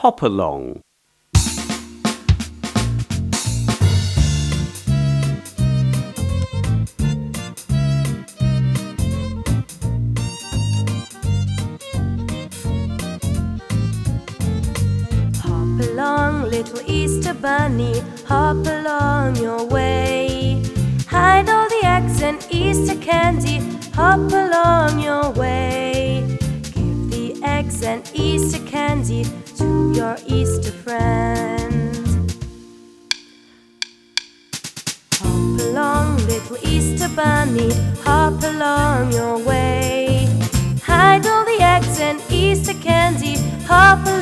hop along. Hop along, little Easter bunny, hop along your way. Hide all the eggs and Easter candy, hop along your way. Give the eggs and Easter candy to your Easter friend. Hop along, little Easter bunny, hop along your way. Hide all the eggs and Easter candy, hop along